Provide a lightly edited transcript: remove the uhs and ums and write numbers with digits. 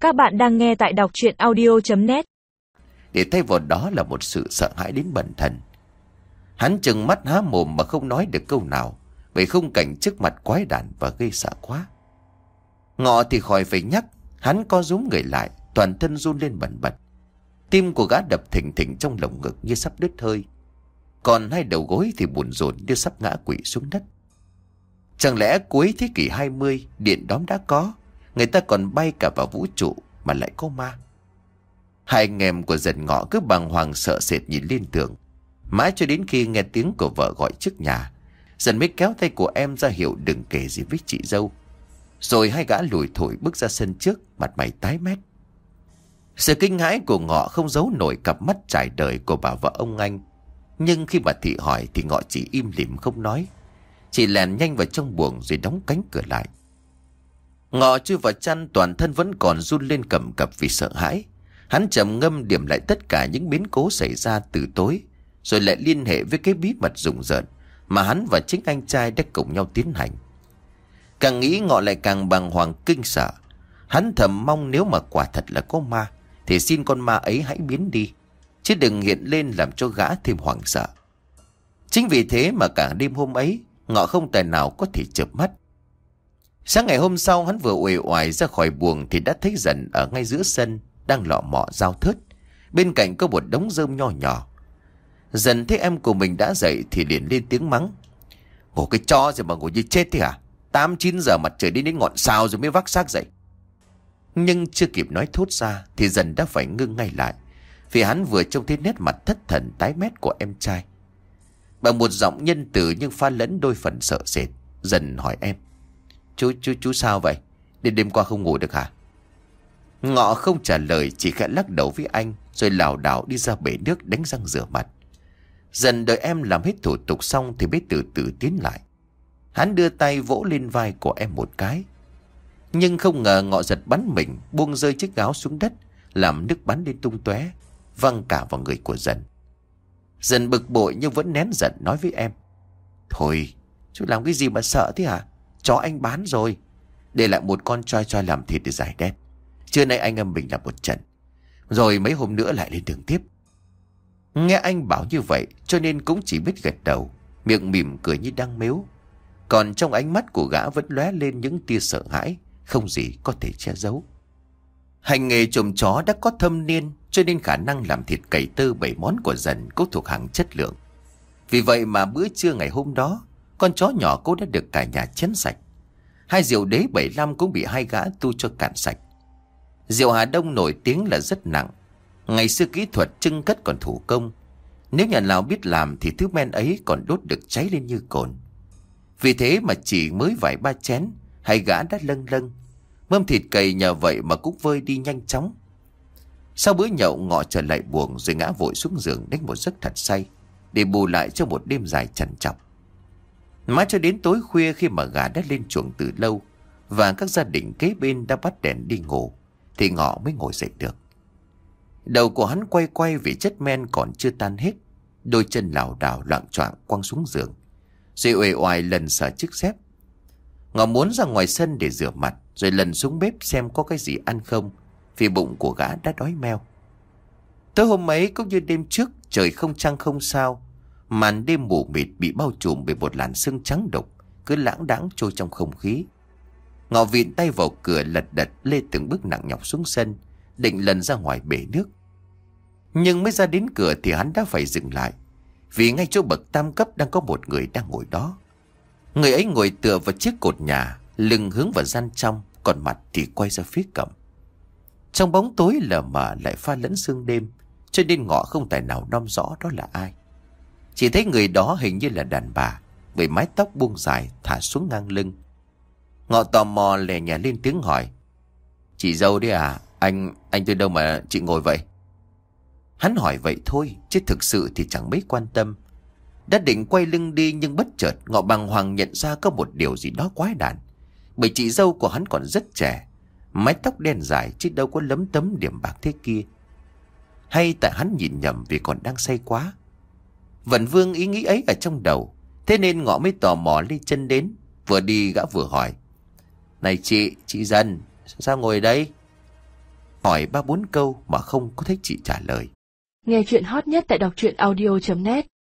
Các bạn đang nghe tại đọc truyện audio.net. Để thay vào đó là một sự sợ hãi đến bần thần. Hắn trừng mắt há mồm mà không nói được câu nào, vì khung cảnh trước mặt quái đản và gây sợ quá. Ngọ thì khỏi phải nhắc, hắn co rúm người lại, toàn thân run lên bần bật. Tim của gã đập thình thịch trong lồng ngực như sắp đứt hơi, còn hai đầu gối thì buồn rộn như sắp ngã quỵ xuống đất. Chẳng lẽ cuối thế kỷ 20 điện đóm đã có, người ta còn bay cả vào vũ trụ mà lại có ma? Hai anh em của Dần Ngọ cứ bàng hoàng sợ sệt nhìn lên tường, mãi cho đến khi nghe tiếng của vợ gọi trước nhà, Dần mới kéo tay của em ra hiệu đừng kể gì với chị dâu. Rồi hai gã lủi thủi bước ra sân trước, mặt mày tái mét. Sự kinh hãi của Ngọ không giấu nổi cặp mắt trải đời của bà vợ ông anh. Nhưng khi bà Thị hỏi thì Ngọ chỉ im lìm không nói, chỉ lèn nhanh vào trong buồng rồi đóng cánh cửa lại. Ngọ chui vào chăn, toàn thân vẫn còn run lên cầm cập vì sợ hãi. Hắn trầm ngâm điểm lại tất cả những biến cố xảy ra từ tối, rồi lại liên hệ với cái bí mật rùng rợn mà hắn và chính anh trai đã cùng nhau tiến hành. Càng nghĩ Ngọ lại càng bàng hoàng kinh sợ. Hắn thầm mong nếu mà quả thật là có ma thì xin con ma ấy hãy biến đi, chứ đừng hiện lên làm cho gã thêm hoảng sợ. Chính vì thế mà cả đêm hôm ấy Ngọ không tài nào có thể chợp mắt. Sáng ngày hôm sau, hắn vừa uể oải ra khỏi buồng thì đã thấy Dần ở ngay giữa sân đang lọ mọ dao thớt. Bên cạnh có một đống rơm nho nhỏ. Dần thấy em của mình đã dậy thì liền lên tiếng mắng: "Ngủ cái chó rồi mà ngủ như chết thế hả? 8-9 giờ mặt trời đến ngọn sao rồi mới vác xác dậy." Nhưng chưa kịp nói thốt ra thì Dần đã phải ngưng ngay lại, vì hắn vừa trông thấy nét mặt thất thần tái mét của em trai. Bằng một giọng nhân từ nhưng pha lẫn đôi phần sợ sệt, Dần hỏi em: Chú sao vậy? Đêm qua không ngủ được hả?" Ngọ không trả lời, chỉ khẽ lắc đầu với anh, rồi lảo đảo đi ra bể nước đánh răng rửa mặt. Dần đợi em làm hết thủ tục xong thì mới từ từ tiến lại. Hắn đưa tay vỗ lên vai của em một cái. Nhưng không ngờ Ngọ giật bắn mình, buông rơi chiếc áo xuống đất, làm nước bắn lên tung tóe, văng cả vào người của Dần. Dần bực bội nhưng vẫn nén giận nói với em: "Thôi, chú làm cái gì mà sợ thế hả? Chó anh bán rồi, để lại một con choi choi làm thịt để giải đen. Trưa nay anh em mình làm một trận, rồi mấy hôm nữa lại lên đường tiếp." Nghe anh bảo như vậy cho nên cũng chỉ biết gật đầu, miệng mỉm cười như đang mếu. Còn trong ánh mắt của gã vẫn lóe lên những tia sợ hãi, không gì có thể che giấu. Hành nghề trộm chó đã có thâm niên, cho nên khả năng làm thịt cầy tơ 7 món của Dần cũng thuộc hàng chất lượng. Vì vậy mà bữa trưa ngày hôm đó, con chó nhỏ cô đã được cả nhà chén sạch. Hai rượu đế 75 cũng bị hai gã tu cho cạn sạch. Rượu Hà Đông nổi tiếng là rất nặng. Ngày xưa kỹ thuật trưng cất còn thủ công. Nếu nhà nào biết làm thì thứ men ấy còn đốt được cháy lên như cồn. Vì thế mà chỉ mới vài ba chén, hai gã đã lâng lâng. Mâm thịt cầy nhờ vậy mà cũng vơi đi nhanh chóng. Sau bữa nhậu, Ngọ trở lại buồng rồi ngã vội xuống giường đánh một giấc thật say, để bù lại cho một đêm dài trằn trọc. Mãi cho đến tối khuya, khi mà gà đã lên chuồng từ lâu và các gia đình kế bên đã bắt đèn đi ngủ, thì Ngọ mới ngồi dậy được. Đầu của hắn quay quay vì chất men còn chưa tan hết, đôi chân lảo đảo loạng choạng quăng xuống giường, rồi uể oải lần sờ chiếc dép. Ngọ muốn ra ngoài sân để rửa mặt, rồi lần xuống bếp xem có cái gì ăn không, vì bụng của gã đã đói meo. Tối hôm ấy cũng như đêm trước, trời không trăng không sao, màn đêm mù mịt bị bao trùm bởi một làn sương trắng đục cứ lãng đãng trôi trong không khí. Ngọ vịn tay vào cửa, lật đật lê từng bước nặng nhọc xuống sân, định lần ra ngoài bể nước. Nhưng mới ra đến cửa thì hắn đã phải dừng lại, vì ngay chỗ bậc tam cấp đang có một người đang ngồi đó. Người ấy ngồi tựa vào chiếc cột nhà, lưng hướng vào gian trong, còn mặt thì quay ra phía cổng. Trong bóng tối lờ mờ lại pha lẫn sương đêm, cho nên Ngọ không tài nào nom rõ đó là ai. Chỉ thấy người đó hình như là đàn bà, với mái tóc buông dài thả xuống ngang lưng. Ngọ tò mò lè nhẹ lên tiếng hỏi: "Chị dâu đấy à? Anh từ đâu mà chị ngồi vậy?" Hắn hỏi vậy thôi, chứ thực sự thì chẳng mấy quan tâm. Đã định quay lưng đi nhưng bất chợt Ngọ bàng hoàng nhận ra có một điều gì đó quái đản. Bởi chị dâu của hắn còn rất trẻ, mái tóc đen dài chứ đâu có lấm tấm điểm bạc thế kia. Hay tại hắn nhìn nhầm vì còn đang say quá? Vẫn vương ý nghĩ ấy ở trong đầu, thế nên Ngọ mới tò mò lên chân đến. Vừa đi gã vừa hỏi: "Này chị Dần, sao ngồi đây?" hỏi 3-4 câu mà không có thấy chị trả lời. Nghe chuyện hot nhất tại đọc truyện audio.net.